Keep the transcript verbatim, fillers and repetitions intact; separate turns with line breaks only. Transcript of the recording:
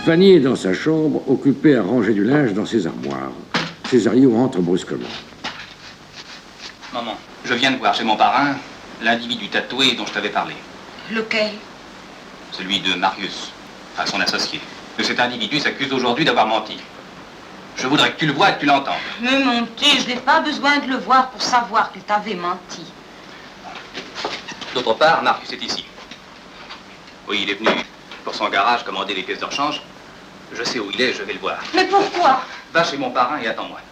Fanny est dans sa chambre, occupée à ranger du linge dans ses armoires. Césario entre brusquement.
Maman, je viens de voir chez mon parrain l'individu tatoué dont je t'avais parlé.
Lequel?
Celui de Marius, à son associé. Que cet individu s'accuse aujourd'hui d'avoir menti. Je voudrais que tu le vois et que tu l'entendes.
Mais menti, je n'ai pas besoin de le voir pour savoir qu'il t'avait menti.
D'autre part, Marius est ici. Oui, il est venu pour son garage commander les pièces de rechange. Je sais où il est, je vais le voir.
Mais pourquoi?
Va chez mon parrain et attends-moi.